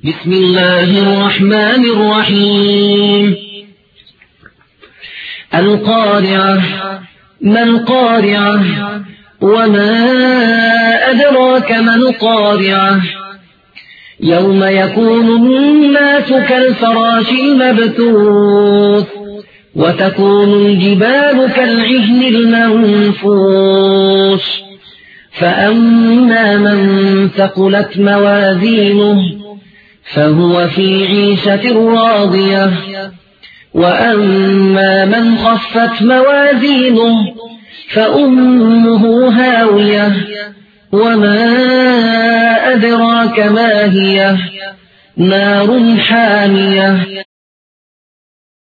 بسم الله الرحمن الرحيم. القارعة. ما القارعة؟ وما أدراك ما القارعة؟ يوم يكون الناس كالفراش المبثوث وتكون الجبال كالعهن المنفوش فأما من ثقلت موازينه فهو في عيشة راضية وأما من خفت موازينه فأمه هاوية وما أدراك ما هي نار حامية